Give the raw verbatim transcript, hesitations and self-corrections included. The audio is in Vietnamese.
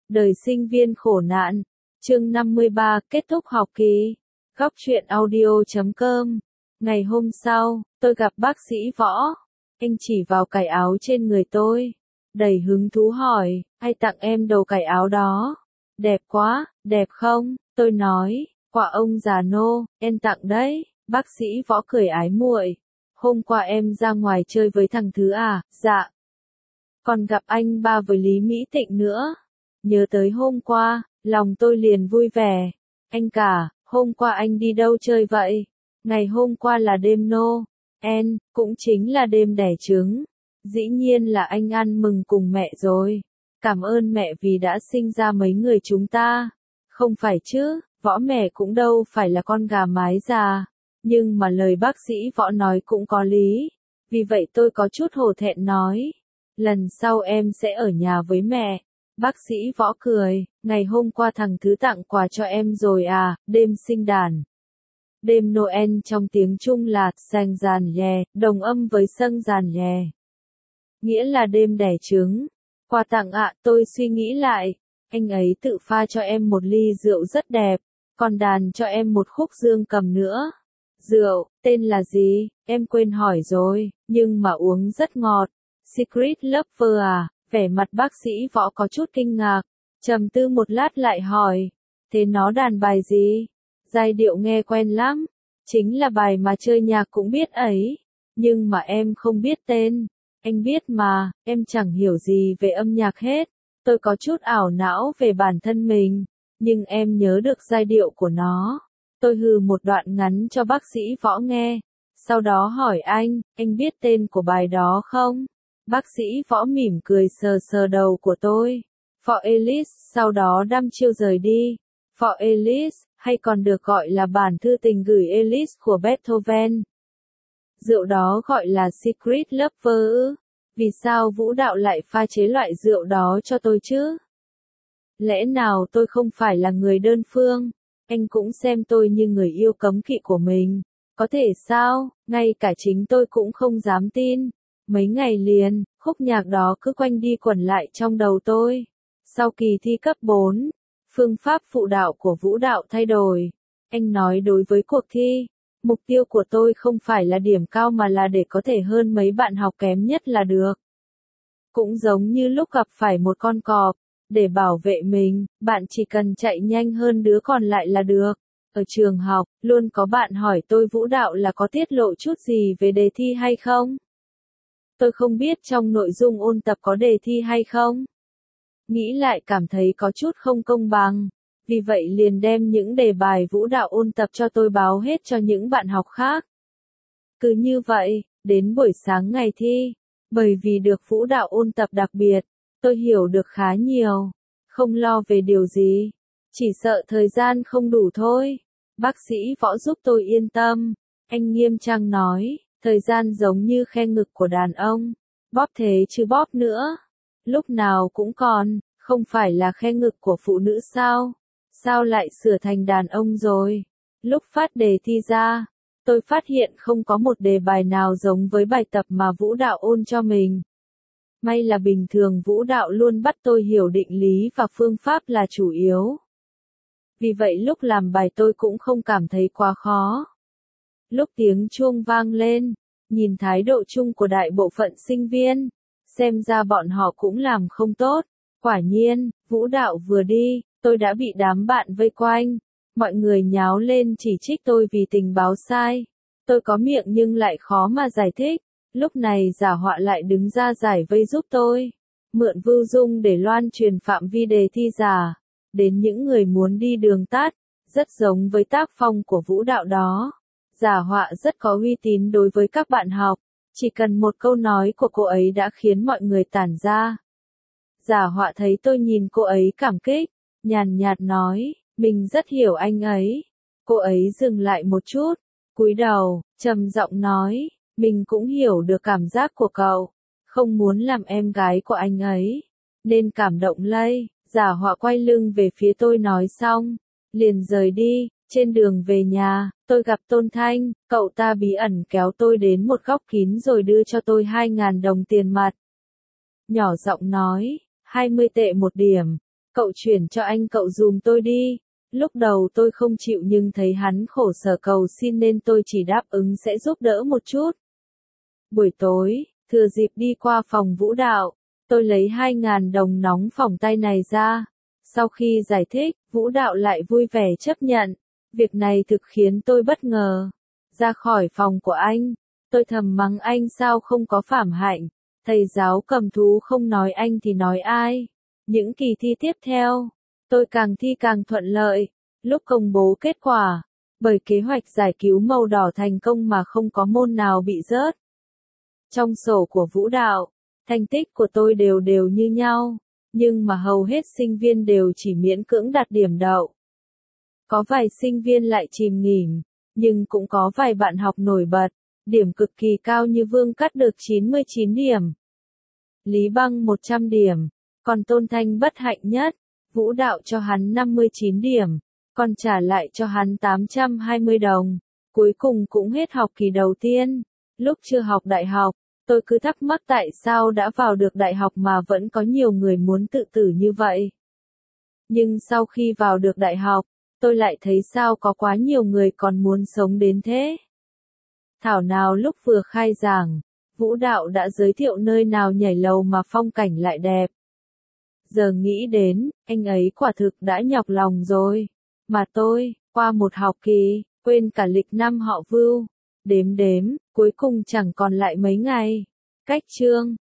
Đời sinh viên khổ nạn. Chương năm mươi ba, kết thúc học kỳ. Góc truyện audio chấm com. Ngày hôm sau, tôi gặp bác sĩ Võ. Anh chỉ vào cài áo trên người tôi, đầy hứng thú hỏi, ai tặng em đồ cài áo đó? Đẹp quá, đẹp không? Tôi nói, quả ông già nô, em tặng đấy. Bác sĩ Võ cười ái muội. Hôm qua em ra ngoài chơi với thằng Thứ à? Dạ. Còn gặp anh ba với Lý Mỹ Tịnh nữa. Nhớ tới hôm qua, lòng tôi liền vui vẻ. Anh cả, hôm qua anh đi đâu chơi vậy? Ngày hôm qua là đêm Noel, cũng chính là đêm đẻ trứng. Dĩ nhiên là anh ăn mừng cùng mẹ rồi. Cảm ơn mẹ vì đã sinh ra mấy người chúng ta. Không phải chứ, Võ mẹ cũng đâu phải là con gà mái già. Nhưng mà lời bác sĩ Võ nói cũng có lý. Vì vậy tôi có chút hổ thẹn nói. Lần sau em sẽ ở nhà với mẹ. Bác sĩ Võ cười, ngày hôm qua thằng Thứ tặng quà cho em rồi à, đêm sinh đàn. Đêm Noel trong tiếng Trung là sang giàn lè, đồng âm với sâng giàn lè. Nghĩa là đêm đẻ trứng. Quà tặng ạ, à, tôi suy nghĩ lại. Anh ấy tự pha cho em một ly rượu rất đẹp, còn đàn cho em một khúc dương cầm nữa. Rượu, tên là gì, em quên hỏi rồi, nhưng mà uống rất ngọt. Secret Lover à? Vẻ mặt bác sĩ Võ có chút kinh ngạc, trầm tư một lát lại hỏi, thế nó đàn bài gì? Giai điệu nghe quen lắm, chính là bài mà chơi nhạc cũng biết ấy, nhưng mà em không biết tên. Anh biết mà, em chẳng hiểu gì về âm nhạc hết. Tôi có chút ảo não về bản thân mình, nhưng em nhớ được giai điệu của nó. Tôi hừ một đoạn ngắn cho bác sĩ Võ nghe, sau đó hỏi anh, anh biết tên của bài đó không? Bác sĩ Võ mỉm cười sờ sờ đầu của tôi. For Elise, sau đó đăm chiêu rời đi. For Elise, hay còn được gọi là bản thư tình gửi Elise của Beethoven. Rượu đó gọi là Secret Lover. Vì sao Vũ Đạo lại pha chế loại rượu đó cho tôi chứ? Lẽ nào tôi không phải là người đơn phương? Anh cũng xem tôi như người yêu cấm kỵ của mình. Có thể sao? Ngay cả chính tôi cũng không dám tin. Mấy ngày liền, khúc nhạc đó cứ quanh đi quẩn lại trong đầu tôi. Sau kỳ thi cấp bốn, phương pháp phụ đạo của Vũ Đạo thay đổi. Anh nói đối với cuộc thi, mục tiêu của tôi không phải là điểm cao mà là để có thể hơn mấy bạn học kém nhất là được. Cũng giống như lúc gặp phải một con cọp, để bảo vệ mình, bạn chỉ cần chạy nhanh hơn đứa còn lại là được. Ở trường học, luôn có bạn hỏi tôi Vũ Đạo là có tiết lộ chút gì về đề thi hay không? Tôi không biết trong nội dung ôn tập có đề thi hay không. Nghĩ lại cảm thấy có chút không công bằng. Vì vậy liền đem những đề bài Vũ Đạo ôn tập cho tôi báo hết cho những bạn học khác. Cứ như vậy, đến buổi sáng ngày thi, bởi vì được Vũ Đạo ôn tập đặc biệt, tôi hiểu được khá nhiều. Không lo về điều gì, chỉ sợ thời gian không đủ thôi. Bác sĩ Võ giúp tôi yên tâm. Anh nghiêm trang nói, thời gian giống như khe ngực của đàn ông. Bóp thế chứ bóp nữa. Lúc nào cũng còn, không phải là khe ngực của phụ nữ sao? Sao lại sửa thành đàn ông rồi? Lúc phát đề thi ra, tôi phát hiện không có một đề bài nào giống với bài tập mà Vũ Đạo ôn cho mình. May là bình thường Vũ Đạo luôn bắt tôi hiểu định lý và phương pháp là chủ yếu. Vì vậy lúc làm bài tôi cũng không cảm thấy quá khó. Lúc tiếng chuông vang lên, nhìn thái độ chung của đại bộ phận sinh viên, xem ra bọn họ cũng làm không tốt. Quả nhiên, Vũ Đạo vừa đi, tôi đã bị đám bạn vây quanh. Mọi người nháo lên chỉ trích tôi vì tình báo sai. Tôi có miệng nhưng lại khó mà giải thích. Lúc này Giả Họa lại đứng ra giải vây giúp tôi. Mượn Vưu Dung để loan truyền phạm vi đề thi giả. Đến những người muốn đi đường tắt. Rất giống với tác phong của Vũ Đạo đó. Giả Họa rất có uy tín đối với các bạn học. Chỉ cần một câu nói của cô ấy đã khiến mọi người tản ra. Giả Họa thấy tôi nhìn cô ấy cảm kích, nhàn nhạt nói, mình rất hiểu anh ấy. Cô ấy dừng lại một chút, cúi đầu, trầm giọng nói, mình cũng hiểu được cảm giác của cậu, không muốn làm em gái của anh ấy, nên cảm động lây. Giả Họa quay lưng về phía tôi nói xong, liền rời đi. Trên đường về nhà, tôi gặp Tôn Thanh, cậu ta bí ẩn kéo tôi đến một góc kín rồi đưa cho tôi hai ngàn đồng tiền mặt. Nhỏ giọng nói, hai mươi tệ một điểm, Cậu chuyển cho anh cậu dùm tôi đi. Lúc đầu tôi không chịu nhưng thấy hắn khổ sở cầu xin nên tôi chỉ đáp ứng sẽ giúp đỡ một chút. Buổi tối, thừa dịp đi qua phòng vũ đạo, tôi lấy hai ngàn đồng nóng phỏng tay này ra. Sau khi giải thích, vũ đạo lại vui vẻ chấp nhận. Việc này thực khiến tôi bất ngờ. Ra khỏi phòng của anh, tôi thầm mắng anh sao không có phảm hạnh. Thầy giáo cầm thú không nói anh thì nói ai. Những kỳ thi tiếp theo, tôi càng thi càng thuận lợi. Lúc công bố kết quả, bởi kế hoạch giải cứu màu đỏ thành công mà không có môn nào bị rớt. Trong sổ của vũ đạo, thành tích của tôi đều đều như nhau, nhưng mà hầu hết sinh viên đều chỉ miễn cưỡng đạt điểm đậu. Có vài sinh viên lại chìm nghỉm, nhưng cũng có vài bạn học nổi bật, điểm cực kỳ cao như Vương Cắt được chín mươi chín điểm. Lý Băng một trăm điểm, còn Tôn Thanh bất hạnh nhất, vũ đạo cho hắn năm mươi chín điểm, còn trả lại cho hắn tám trăm hai mươi đồng. Cuối cùng cũng hết học kỳ đầu tiên. Lúc chưa học đại học, tôi cứ thắc mắc tại sao đã vào được đại học mà vẫn có nhiều người muốn tự tử như vậy. Nhưng sau khi vào được đại học, tôi lại thấy sao có quá nhiều người còn muốn sống đến thế. Thảo nào lúc vừa khai giảng, vũ đạo đã giới thiệu nơi nào nhảy lầu mà phong cảnh lại đẹp. Giờ nghĩ đến, anh ấy quả thực đã nhọc lòng rồi. Mà tôi, qua một học kỳ, quên cả lịch năm họ Vưu. Đếm đếm, cuối cùng chẳng còn lại mấy ngày. Cách chương